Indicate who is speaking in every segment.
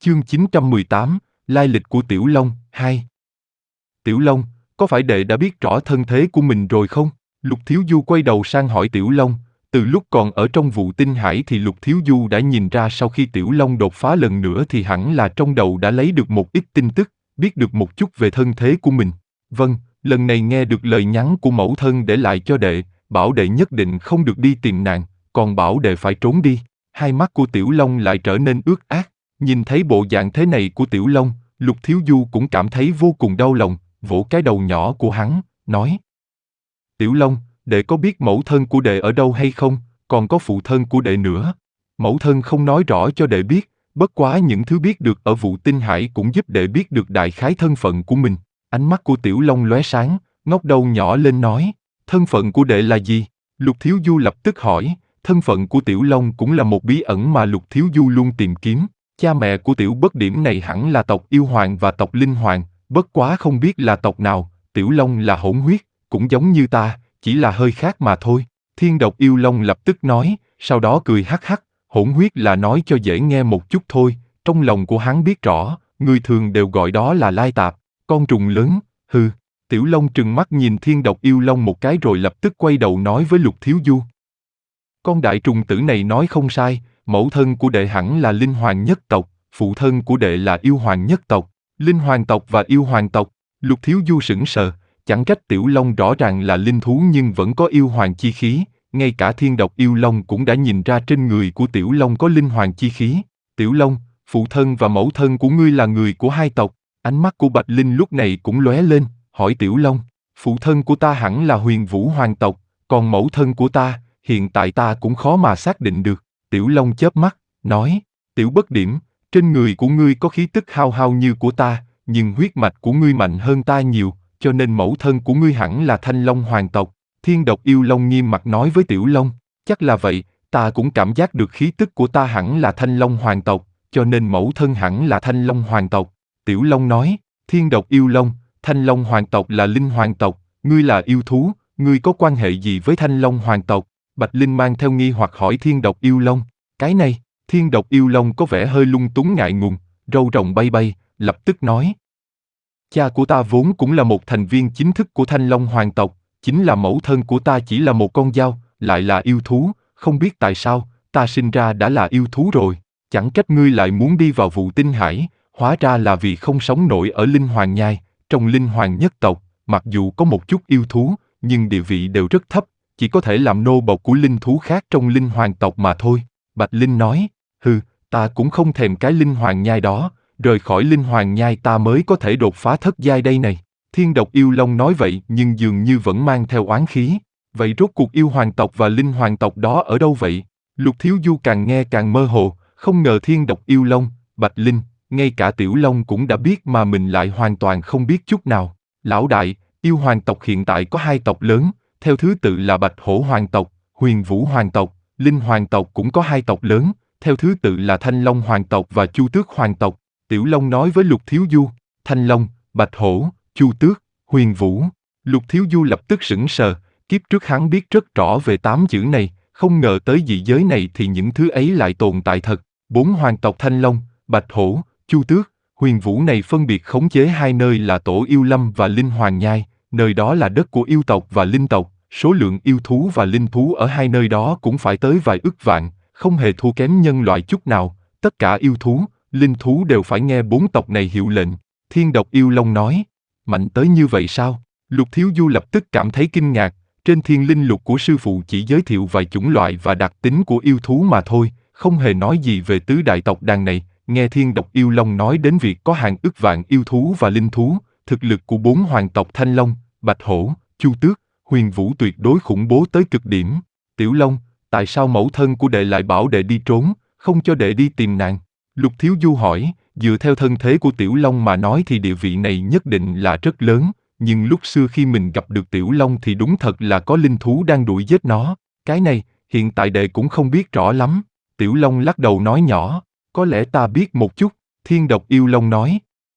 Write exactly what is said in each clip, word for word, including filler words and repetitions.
Speaker 1: Chương chín trăm mười tám, Lai lịch của Tiểu Long, hai. Tiểu Long, có phải đệ đã biết rõ thân thế của mình rồi không? Lục Thiếu Du quay đầu sang hỏi Tiểu Long. Từ lúc còn ở trong vụ tinh hải thì Lục Thiếu Du đã nhìn ra sau khi Tiểu Long đột phá lần nữa thì hẳn là trong đầu đã lấy được một ít tin tức, biết được một chút về thân thế của mình. Vâng, lần này nghe được lời nhắn của mẫu thân để lại cho đệ, bảo đệ nhất định không được đi tìm nàng, còn bảo đệ phải trốn đi. Hai mắt của Tiểu Long lại trở nên ướt át. Nhìn thấy bộ dạng thế này của Tiểu Long, Lục Thiếu Du cũng cảm thấy vô cùng đau lòng, vỗ cái đầu nhỏ của hắn, nói: Tiểu Long, đệ có biết mẫu thân của đệ ở đâu hay không, còn có phụ thân của đệ nữa. Mẫu thân không nói rõ cho đệ biết, bất quá những thứ biết được ở vụ tinh hải cũng giúp đệ biết được đại khái thân phận của mình. Ánh mắt của Tiểu Long lóe sáng, ngóc đầu nhỏ lên nói: Thân phận của đệ là gì? Lục Thiếu Du lập tức hỏi. Thân phận của Tiểu Long cũng là một bí ẩn mà Lục Thiếu Du luôn tìm kiếm. Cha mẹ của Tiểu Bất Điểm này hẳn là tộc Yêu Hoàng và tộc Linh Hoàng, bất quá không biết là tộc nào. Tiểu Long là hỗn huyết, cũng giống như ta, chỉ là hơi khác mà thôi. Thiên độc Yêu Long lập tức nói, sau đó cười hắc hắc. Hỗn huyết là nói cho dễ nghe một chút thôi, trong lòng của hắn biết rõ, người thường đều gọi đó là lai tạp, con trùng lớn. Hừ. Tiểu Long trừng mắt nhìn Thiên độc Yêu Long một cái rồi lập tức quay đầu nói với Lục Thiếu Du. Con đại trùng tử này nói không sai, mẫu thân của đệ hẳn là Linh Hoàng nhất tộc, phụ thân của đệ là Yêu Hoàng nhất tộc. Linh Hoàng tộc và Yêu Hoàng tộc. Lục Thiếu Du sững sờ, chẳng trách Tiểu Long rõ ràng là linh thú nhưng vẫn có Yêu Hoàng chi khí, ngay cả Thiên độc Yêu Long cũng đã nhìn ra trên người của Tiểu Long có Linh Hoàng chi khí. Tiểu Long, phụ thân và mẫu thân của ngươi là người của hai tộc. Ánh mắt của Bạch Linh lúc này cũng lóe lên, hỏi Tiểu Long, phụ thân của ta hẳn là Huyền Vũ Hoàng tộc, còn mẫu thân của ta, hiện tại ta cũng khó mà xác định được. Tiểu Long chớp mắt, nói, Tiểu Bất Điểm, trên người của ngươi có khí tức hao hao như của ta, nhưng huyết mạch của ngươi mạnh hơn ta nhiều, cho nên mẫu thân của ngươi hẳn là Thanh Long Hoàng tộc. Thiên độc Yêu Long nghiêm mặt nói với Tiểu Long, chắc là vậy, ta cũng cảm giác được khí tức của ta hẳn là Thanh Long Hoàng tộc, cho nên mẫu thân hẳn là Thanh Long Hoàng tộc. Tiểu Long nói, Thiên độc Yêu Long, Thanh Long Hoàng tộc là Linh Hoàng tộc, ngươi là yêu thú, ngươi có quan hệ gì với Thanh Long Hoàng tộc? Bạch Linh mang theo nghi hoặc hỏi Thiên độc Yêu Long, cái này, Thiên độc Yêu Long có vẻ hơi lung túng ngại ngùng, râu rồng bay bay, lập tức nói. Cha của ta vốn cũng là một thành viên chính thức của Thanh Long Hoàng tộc, chính là mẫu thân của ta chỉ là một con dao, lại là yêu thú, không biết tại sao, ta sinh ra đã là yêu thú rồi, chẳng trách ngươi lại muốn đi vào vụ tinh hải, hóa ra là vì không sống nổi ở Linh Hoàng nhai, trong Linh Hoàng nhất tộc, mặc dù có một chút yêu thú, nhưng địa vị đều rất thấp, chỉ có thể làm nô bộc của linh thú khác trong Linh Hoàng tộc mà thôi. Bạch Linh nói, hừ, ta cũng không thèm cái Linh Hoàng nhai đó, rời khỏi Linh Hoàng nhai ta mới có thể đột phá thất giai đây này. Thiên độc Yêu Long nói vậy nhưng dường như vẫn mang theo oán khí. Vậy rốt cuộc Yêu Hoàng tộc và Linh Hoàng tộc đó ở đâu vậy? Lục Thiếu Du càng nghe càng mơ hồ, không ngờ Thiên độc Yêu Long, Bạch Linh, ngay cả Tiểu Long cũng đã biết mà mình lại hoàn toàn không biết chút nào. Lão đại, Yêu Hoàng tộc hiện tại có hai tộc lớn, theo thứ tự là Bạch Hổ Hoàng tộc, Huyền Vũ Hoàng tộc, Linh Hoàng tộc cũng có hai tộc lớn, theo thứ tự là Thanh Long Hoàng tộc và Chu Tước Hoàng tộc. Tiểu Long nói với Lục Thiếu Du, Thanh Long, Bạch Hổ, Chu Tước, Huyền Vũ. Lục Thiếu Du lập tức sững sờ, kiếp trước hắn biết rất rõ về tám chữ này, không ngờ tới dị giới này thì những thứ ấy lại tồn tại thật. Bốn hoàng tộc Thanh Long, Bạch Hổ, Chu Tước, Huyền Vũ này phân biệt khống chế hai nơi là Tổ Yêu Lâm và Linh Hoàng Nhai, nơi đó là đất của yêu tộc và linh tộc, số lượng yêu thú và linh thú ở hai nơi đó cũng phải tới vài ức vạn, không hề thua kém nhân loại chút nào, tất cả yêu thú, linh thú đều phải nghe bốn tộc này hiệu lệnh. Thiên độc Yêu Long nói, mạnh tới như vậy sao? Lục Thiếu Du lập tức cảm thấy kinh ngạc, trên Thiên Linh Lục của sư phụ chỉ giới thiệu vài chủng loại và đặc tính của yêu thú mà thôi, không hề nói gì về tứ đại tộc đàn này. Nghe Thiên độc Yêu Long nói đến việc có hàng ức vạn yêu thú và linh thú, thực lực của bốn hoàng tộc Thanh Long, Bạch Hổ, Chu Tước, Huyền Vũ tuyệt đối khủng bố tới cực điểm. Tiểu Long, tại sao mẫu thân của đệ lại bảo đệ đi trốn, không cho đệ đi tìm nàng? Lục Thiếu Du hỏi, dựa theo thân thế của Tiểu Long mà nói thì địa vị này nhất định là rất lớn, nhưng lúc xưa khi mình gặp được Tiểu Long thì đúng thật là có linh thú đang đuổi giết nó. Cái này, hiện tại đệ cũng không biết rõ lắm. Tiểu Long lắc đầu nói nhỏ, có lẽ ta biết một chút. Thiên độc Yêu Long nói,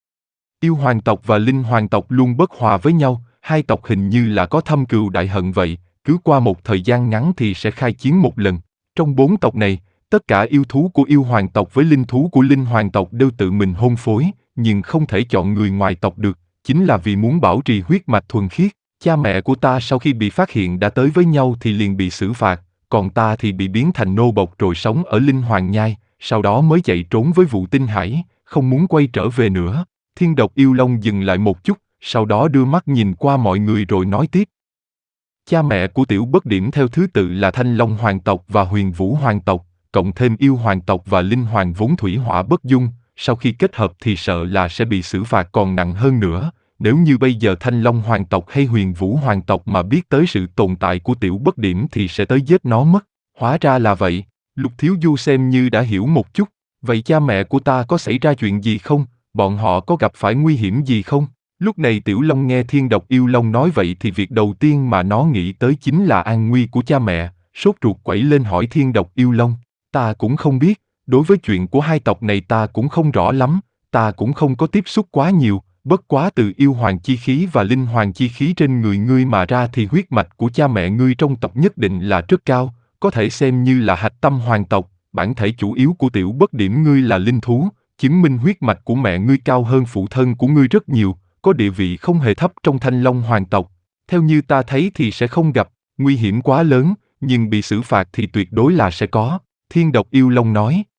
Speaker 1: Yêu Hoàng tộc và Linh Hoàng tộc luôn bất hòa với nhau, hai tộc hình như là có thâm cừu đại hận vậy, cứ qua một thời gian ngắn thì sẽ khai chiến một lần. Trong bốn tộc này, Tất cả yêu thú của yêu hoàng tộc với linh thú của linh hoàng tộc đều tự mình hôn phối, nhưng không thể chọn người ngoài tộc được, chính là vì muốn bảo trì huyết mạch thuần khiết. Cha mẹ của ta sau khi bị phát hiện đã tới với nhau thì liền bị xử phạt, còn ta thì bị biến thành nô bộc rồi sống ở Linh Hoàng Nhai, sau đó mới chạy trốn với Vũ Tinh Hải, không muốn quay trở về nữa. Thiên độc yêu long dừng lại một chút, sau đó đưa mắt nhìn qua mọi người rồi nói tiếp. Cha mẹ của Tiểu Bất Điểm theo thứ tự là Thanh Long hoàng tộc và Huyền Vũ hoàng tộc, cộng thêm yêu hoàng tộc và linh hoàng vốn thủy hỏa bất dung, sau khi kết hợp thì sợ là sẽ bị xử phạt còn nặng hơn nữa. Nếu như bây giờ Thanh Long hoàng tộc hay Huyền Vũ hoàng tộc mà biết tới sự tồn tại của Tiểu Bất Điểm thì sẽ tới giết nó mất. Hóa ra là vậy, Lục Thiếu Du xem như đã hiểu một chút. Vậy cha mẹ của ta có xảy ra chuyện gì không? Bọn họ có gặp phải nguy hiểm gì không? Lúc này Tiểu Long nghe Thiên Độc Yêu Long nói vậy thì việc đầu tiên mà nó nghĩ tới chính là an nguy của cha mẹ, sốt ruột quẩy lên hỏi Thiên Độc Yêu Long. Ta cũng không biết, đối với chuyện của hai tộc này ta cũng không rõ lắm, ta cũng không có tiếp xúc quá nhiều, bất quá từ yêu hoàng chi khí và linh hoàng chi khí trên người ngươi mà ra thì huyết mạch của cha mẹ ngươi trong tộc nhất định là rất cao, có thể xem như là hạch tâm hoàng tộc, bản thể chủ yếu của Tiểu Bất Điểm ngươi là linh thú, chứng minh huyết mạch của mẹ ngươi cao hơn phụ thân của ngươi rất nhiều, có địa vị không hề thấp trong Thanh Long hoàng tộc. Theo như ta thấy thì sẽ không gặp nguy hiểm quá lớn, nhưng bị xử phạt thì tuyệt đối là sẽ có. Thiên Độc Yêu Long nói.